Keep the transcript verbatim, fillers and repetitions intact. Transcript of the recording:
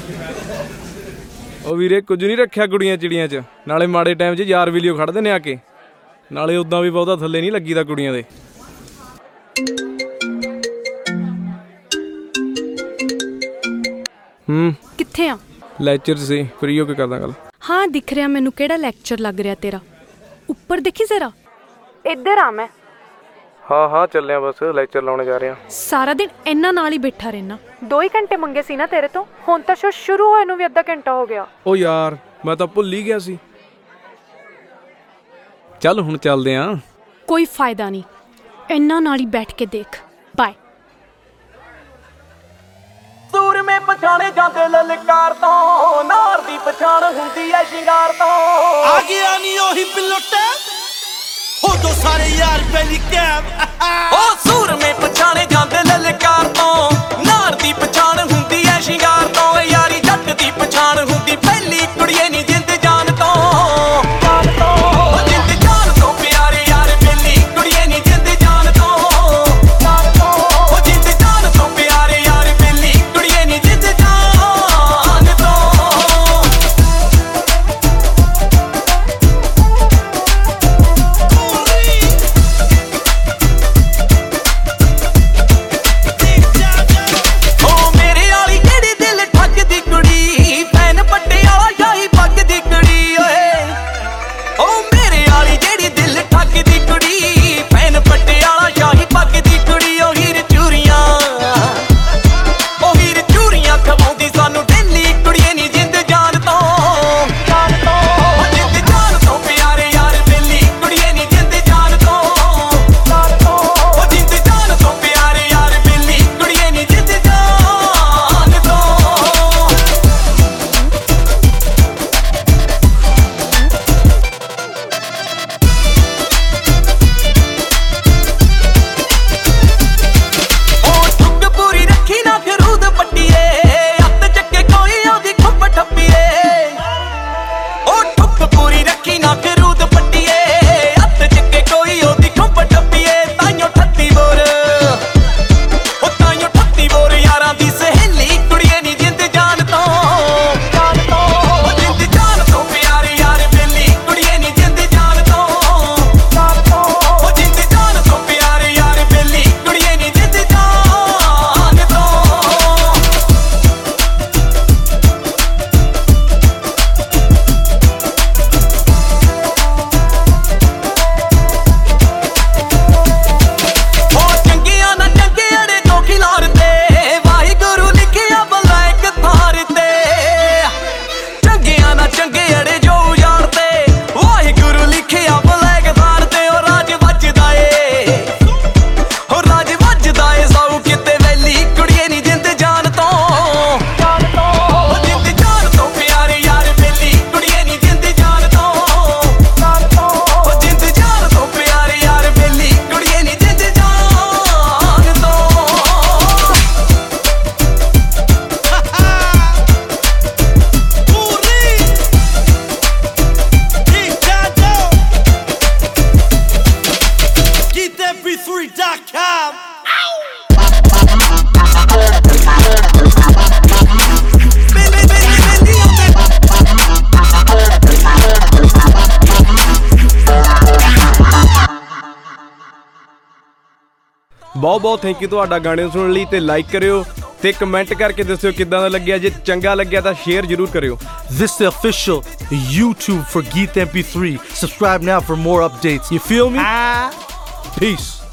ਉਹ ਵੀਰੇ ਕੁਝ ਨਹੀਂ ਰੱਖਿਆ ਕੁੜੀਆਂ ਚਿੜੀਆਂ 'ਚ, ਨਾਲੇ ਮਾੜੇ ਟਾਈਮ 'ਚ ਯਾਰ ਵੀਲੀਓ ਖੜਦੇ ਨੇ ਆ ਕੇ, ਨਾਲੇ ਉਦਾਂ ਵੀ ਬਹੁਤਾ ਥੱਲੇ ਨਹੀਂ ਲੱਗੀਦਾ ਕੁੜੀਆਂ ਦੇ। ਹੂੰ ਕਿੱਥੇ ਆ? ਲੈਕਚਰ ਸੀ, ਫਰੀ ਹੋ ਕੇ ਕਰਦਾ ਗੱਲ। ਹਾਂ ਦਿਖ ਰਿਹਾ ਮੈਨੂੰ ਕਿਹੜਾ ਲੈਕਚਰ ਲੱਗ ਰਿਹਾ ਤੇਰਾ। ਉੱਪਰ ਦੇਖੀ ਜ਼ਰਾ। ਇੱਧਰ ਆ ਮੈਂ। ਹਾਂ ਹਾਂ ਚੱਲਿਆ, ਬਸ ਲੈਕਚਰ ਲਾਉਣ ਜਾ ਰਹੇ ਆ। ਸਾਰਾ ਦਿਨ ਇਹਨਾਂ ਨਾਲ ਹੀ ਬੈਠਾ ਰਹਿਣਾ। ਦੋ ਹੀ ਘੰਟੇ ਮੰਗੇ ਸੀ ਨਾ ਤੇਰੇ ਤੋਂ, ਹੁਣ ਤਾਂ ਸ਼ੋ ਸ਼ੁਰੂ ਹੋਏ ਨੂੰ ਵੀ ਅੱਧਾ ਘੰਟਾ ਹੋ ਗਿਆ। ਉਹ ਯਾਰ ਮੈਂ ਤਾਂ ਭੁੱਲ ਹੀ ਗਿਆ ਸੀ। ਚੱਲ ਹੁਣ ਚੱਲਦੇ ਆ। ਕੋਈ ਫਾਇਦਾ ਨਹੀਂ, ਇਹਨਾਂ ਨਾਲ ਹੀ ਬੈਠ ਕੇ ਦੇਖ। ਬਾਏ। ਸੂਰਮੇ ਪਛਾਣੇ ਜਾਂਦੇ ਲਲਕਾਰ ਤੋਂ, ਨਾਰ ਦੀ ਪਛਾਣ ਹੁੰਦੀ ਐ ਸ਼ਿੰਗਾਰ ਤੋਂ। ਆ ਗਿਆ ਨੀ ਉਹੀ ਪਿਲਟੇ ਉਦੋਂ ਸਾਰੇ ਯਾਰ ਪਹਿਲੀ ਕੈਬ। ਉਹ ਸੂਰਮੇ ਪਛਾਣੇ ਜਾਂਦੇ ਲਲਕਾਰ ਤੋਂ, ਨਾਰ ਦੀ ਪਛਾਣ ਹੁੰਦੀ ਐ ਸ਼ਿੰਗਾਰ ਤੋਂ। ਯਾਰੀ ਜੱਟ ਦੀ ਪਛਾਣ ਹੁੰਦੀ ਪਹਿਲੀ ਕੁੜੀਏ ਨੀ ਜਿੰਦ ਜਾਨ ਤੋਂ। ਜਾਨ ਤੋਂ ਉਹ ਜਿੰਦ ਜਾਨ ਤੋਂ ਪਿਆਰੇ ਯਾਰ ਪਹਿਲੀ ਕੁੜੀਏ ਨੀ ਜਿੰਦ ਜਾਨ ਤੋਂ। ਜਾਨ ਤੋਂ ਉਹ ਜਿੰਦ ਜਾਨ ਤੋਂ ਪਿਆਰੇ ਯਾਰ ਪਹਿਲੀ ਕੁੜੀਏ ਨੀ ਜਿੰਦ ਜਾਨ ਤੋਂ। ਬਹੁਤ ਬਹੁਤ ਥੈਂਕ ਯੂ ਤੁਹਾਡਾ ਗਾਣੇ ਸੁਣਨ ਲਈ, ਤੇ ਲਾਈਕ ਕਰਿਓ ਤੇ ਕਮੈਂਟ ਕਰਕੇ ਦੱਸਿਓ ਕਿੱਦਾਂ ਦਾ ਲੱਗਿਆ। ਜੇ ਚੰਗਾ ਲੱਗਿਆ ਤਾਂ ਸ਼ੇਅਰ ਜ਼ਰੂਰ ਕਰਿਓ। This is the official YouTube for Geet M P three. Subscribe now for more updates. You feel me? Peace.